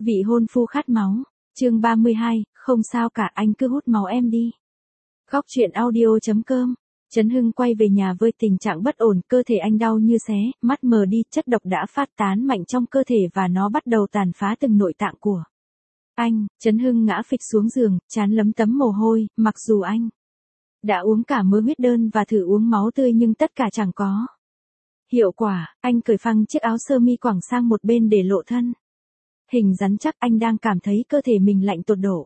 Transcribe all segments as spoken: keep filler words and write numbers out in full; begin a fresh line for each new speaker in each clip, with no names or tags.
Vị hôn phu khát máu. Chương ba mươi hai, không sao cả, anh cứ hút máu em đi. Góc truyện audio chấm com. Trấn Hưng quay về nhà với tình trạng bất ổn, cơ thể anh đau như xé, mắt mờ đi, chất độc đã phát tán mạnh trong cơ thể và nó bắt đầu tàn phá từng nội tạng của anh. Trấn Hưng ngã phịch xuống giường, trán lấm tấm mồ hôi, mặc dù anh đã uống cả mớ huyết đơn và thử uống máu tươi nhưng tất cả chẳng có hiệu quả. Anh cởi phăng chiếc áo sơ mi quàng sang một bên để lộ thân hình rắn chắc. Anh đang cảm thấy cơ thể mình lạnh tột độ.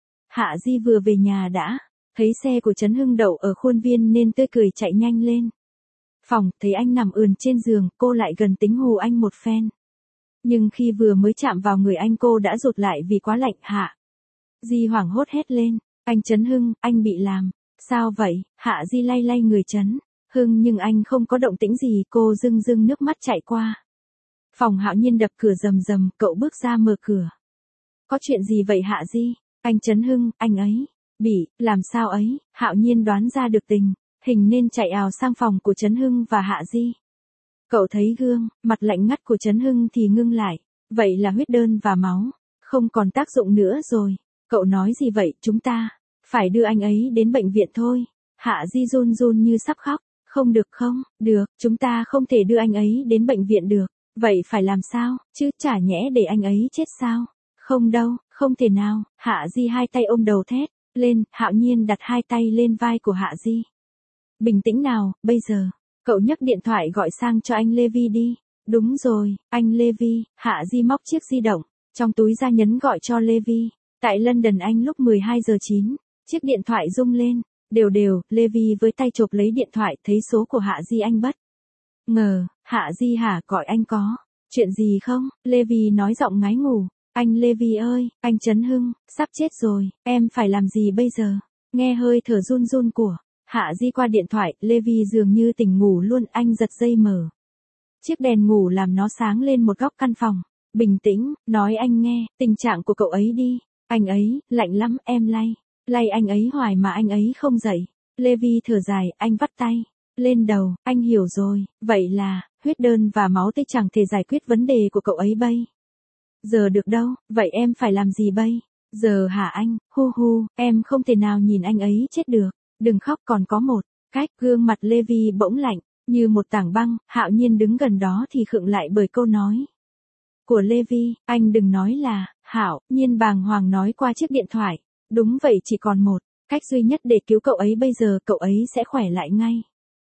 Hạ Di vừa về nhà đã thấy xe của Trấn Hưng đậu ở khuôn viên nên tươi cười chạy nhanh lên phòng, thấy anh nằm ườn trên giường, cô lại gần tính hù anh một phen. Nhưng khi vừa mới chạm vào người anh cô đã rụt lại vì quá lạnh. Hạ Di hoảng hốt hét lên, anh Trấn Hưng, anh bị làm sao vậy? Hạ Di lay lay người Trấn Hưng nhưng anh không có động tĩnh gì. Cô rưng rưng nước mắt chạy qua phòng Hạo Nhiên đập cửa rầm rầm, cậu bước ra mở cửa. Có chuyện gì vậy Hạ Di? Anh Trấn Hưng, anh ấy bị làm sao ấy? Hạo Nhiên đoán ra được tình hình nên chạy ào sang phòng của Trấn Hưng và Hạ Di. Cậu thấy gương mặt lạnh ngắt của Trấn Hưng thì ngưng lại. Vậy là huyết đơn và máu không còn tác dụng nữa rồi. Cậu nói gì vậy? Chúng ta phải đưa anh ấy đến bệnh viện thôi. Hạ Di run run như sắp khóc. Không được, không được, chúng ta không thể đưa anh ấy đến bệnh viện được. Vậy phải làm sao chứ? Chả nhẽ để anh ấy chết sao? Không đâu, không thể nào. Hạ Di hai tay ôm đầu thét lên. Hạo Nhiên đặt hai tay lên vai của Hạ Di. Bình tĩnh nào, bây giờ cậu nhấc điện thoại gọi sang cho anh Levi đi. Đúng rồi, anh Levi. Hạ Di móc chiếc di động trong túi ra nhấn gọi cho Levi. Tại London Anh lúc mười hai giờ chín. Chiếc điện thoại rung lên đều đều. Levi với tay chộp lấy điện thoại, thấy số của Hạ Di anh bất ngờ. Hạ Di hả? Gọi anh có chuyện gì không? Levi nói giọng ngái ngủ. Anh Levi ơi, anh Trấn Hưng sắp chết rồi, em phải làm gì bây giờ? Nghe hơi thở run run của Hạ Di qua điện thoại, Levi dường như tỉnh ngủ luôn. Anh giật dây mở chiếc đèn ngủ làm nó sáng lên một góc căn phòng. Bình tĩnh, nói anh nghe tình trạng của cậu ấy đi. Anh ấy lạnh lắm, em lay lay anh ấy hoài mà anh ấy không dậy. Levi thở dài, anh vắt tay lên đầu. Anh hiểu rồi, vậy là huyết đơn và máu tươi chẳng thể giải quyết vấn đề của cậu ấy bây giờ được đâu. Vậy em phải làm gì bây giờ hả anh? Hu hu, em không thể nào nhìn anh ấy chết được. Đừng khóc, còn có một cách. Gương mặt Levi bỗng lạnh như một tảng băng. Hạo Nhiên đứng gần đó thì khựng lại bởi câu nói của Levi. Anh đừng nói là. Hạo Nhiên bàng hoàng nói qua chiếc điện thoại. Đúng vậy, chỉ còn một cách duy nhất để cứu cậu ấy bây giờ, cậu ấy sẽ khỏe lại ngay.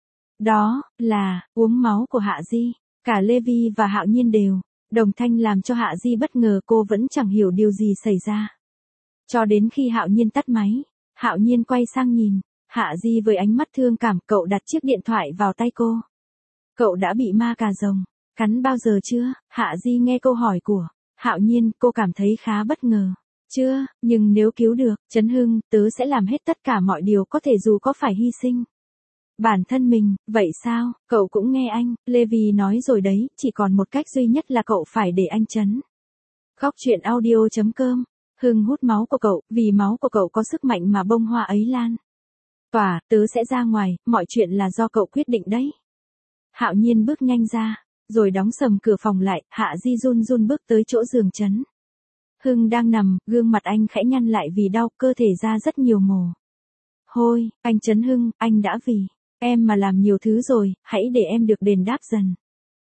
Đó là uống máu của Hạ Di. Cả Levi và Hạo Nhiên đều đồng thanh làm cho Hạ Di bất ngờ. Cô vẫn chẳng hiểu điều gì xảy ra cho đến khi Hạo Nhiên tắt máy. Hạo Nhiên quay sang nhìn Hạ Di với ánh mắt thương cảm. Cậu đặt chiếc điện thoại vào tay cô. Cậu đã bị ma cà rồng cắn bao giờ chưa? Hạ Di nghe câu hỏi của Hạo Nhiên, cô cảm thấy khá bất ngờ. Chưa, nhưng nếu cứu được Trấn Hưng, tớ sẽ làm hết tất cả mọi điều có thể dù có phải hy sinh bản thân mình. Vậy sao? Cậu cũng nghe anh Levi nói rồi đấy, chỉ còn một cách duy nhất là cậu phải để anh Trấn. Góc truyện audio chấm com. Hưng hút máu của cậu, vì máu của cậu có sức mạnh mà bông hoa ấy lan tỏa. Tớ sẽ ra ngoài, mọi chuyện là do cậu quyết định đấy. Hạo Nhiên bước nhanh ra rồi đóng sầm cửa phòng lại. Hạ Di run run bước tới chỗ giường Trấn Hưng đang nằm, gương mặt anh khẽ nhăn lại vì đau, cơ thể ra rất nhiều mồ hôi. Anh Trấn Hưng, anh đã vì em mà làm nhiều thứ rồi, hãy để em được đền đáp dần.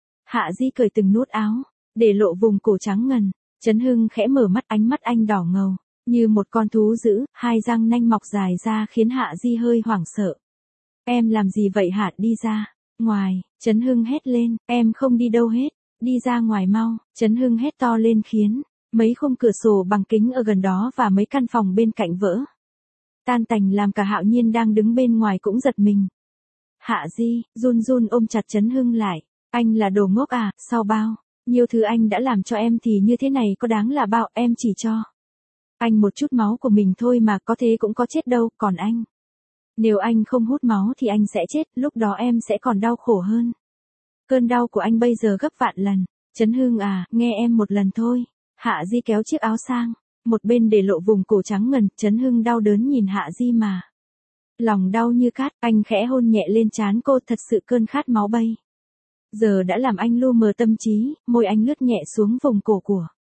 Hạ Di cởi từng nút áo để lộ vùng cổ trắng ngần. Trấn Hưng khẽ mở mắt, ánh mắt anh đỏ ngầu như một con thú dữ, hai răng nanh mọc dài ra khiến Hạ Di hơi hoảng sợ. Em làm gì vậy hả? Đi ra ngoài. Trấn Hưng hét lên. Em không đi đâu hết. Đi ra ngoài mau. Trấn Hưng hét to lên khiến mấy khung cửa sổ bằng kính ở gần đó và mấy căn phòng bên cạnh vỡ tan tành, làm cả Hạo Nhiên đang đứng bên ngoài cũng giật mình. Hạ Di run run ôm chặt Trấn Hưng lại. Anh là đồ ngốc à? Sau bao nhiêu thứ anh đã làm cho em thì như thế này có đáng là bao? Em chỉ cho anh một chút máu của mình thôi mà, có thế cũng có chết đâu. Còn anh, nếu anh không hút máu thì anh sẽ chết, lúc đó em sẽ còn đau khổ hơn. Cơn đau của anh bây giờ gấp vạn lần. Trấn Hưng à, nghe em một lần thôi. Hạ Di kéo chiếc áo sang một bên để lộ vùng cổ trắng ngần. Trấn Hưng đau đớn nhìn Hạ Di mà lòng đau như cát. Anh khẽ hôn nhẹ lên trán cô. Thật sự cơn khát máu bây giờ đã làm anh lu mờ tâm trí. Môi anh lướt nhẹ xuống vùng cổ của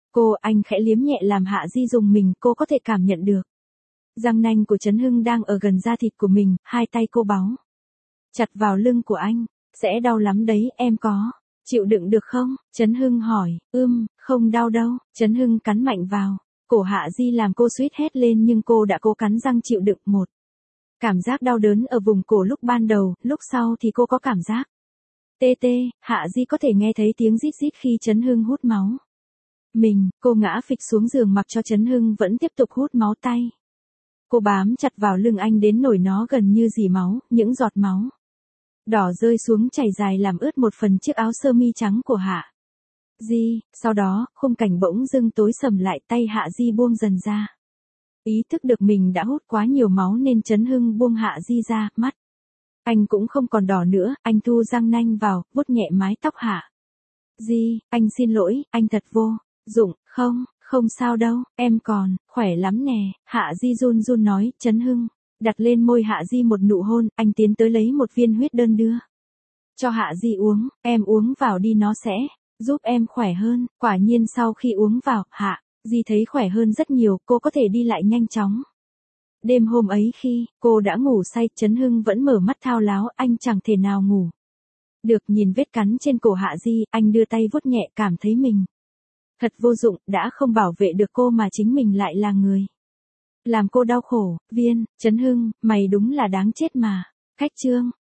Cô, anh khẽ liếm nhẹ làm Hạ Di dùng mình, cô có thể cảm nhận được. Răng nanh của Trấn Hưng đang ở gần da thịt của mình, hai tay cô báu chặt vào lưng của anh. Sẽ đau lắm đấy, em có chịu đựng được không? Trấn Hưng hỏi. Ưm, không đau đâu. Trấn Hưng cắn mạnh vào cổ Hạ Di làm cô suýt hét lên, nhưng cô đã cố cắn răng chịu đựng. Một cảm giác đau đớn ở vùng cổ lúc ban đầu, lúc sau thì cô có cảm giác tê tê. Hạ Di có thể nghe thấy tiếng rít rít khi Trấn Hưng hút máu mình. Cô ngã phịch xuống giường mặc cho Trấn Hưng vẫn tiếp tục hút máu tay. Cô bám chặt vào lưng anh đến nỗi nó gần như rỉ máu, những giọt máu đỏ rơi xuống chảy dài làm ướt một phần chiếc áo sơ mi trắng của Hạ Di. Sau đó, khung cảnh bỗng dưng tối sầm lại, tay Hạ Di buông dần ra. Ý thức được mình đã hút quá nhiều máu nên Trấn Hưng buông Hạ Di ra, mắt anh cũng không còn đỏ nữa, anh thu răng nanh vào, vuốt nhẹ mái tóc Hạ Di. Anh xin lỗi, anh thật vô dụng. Không, không sao đâu, em còn khỏe lắm nè. Hạ Di run run nói. Trấn Hưng đặt lên môi Hạ Di một nụ hôn, anh tiến tới lấy một viên huyết đơn đưa cho Hạ Di uống. Em uống vào đi, nó sẽ giúp em khỏe hơn. Quả nhiên sau khi uống vào, Hạ Di thấy khỏe hơn rất nhiều, cô có thể đi lại nhanh chóng. Đêm hôm ấy khi cô đã ngủ say, Trấn Hưng vẫn mở mắt thao láo, anh chẳng thể nào ngủ được. Nhìn vết cắn trên cổ Hạ Di, anh đưa tay vuốt nhẹ, cảm thấy mình thật vô dụng, đã không bảo vệ được cô mà chính mình lại là người làm cô đau khổ. Viên, Trấn Hưng, mày đúng là đáng chết mà. Khách chương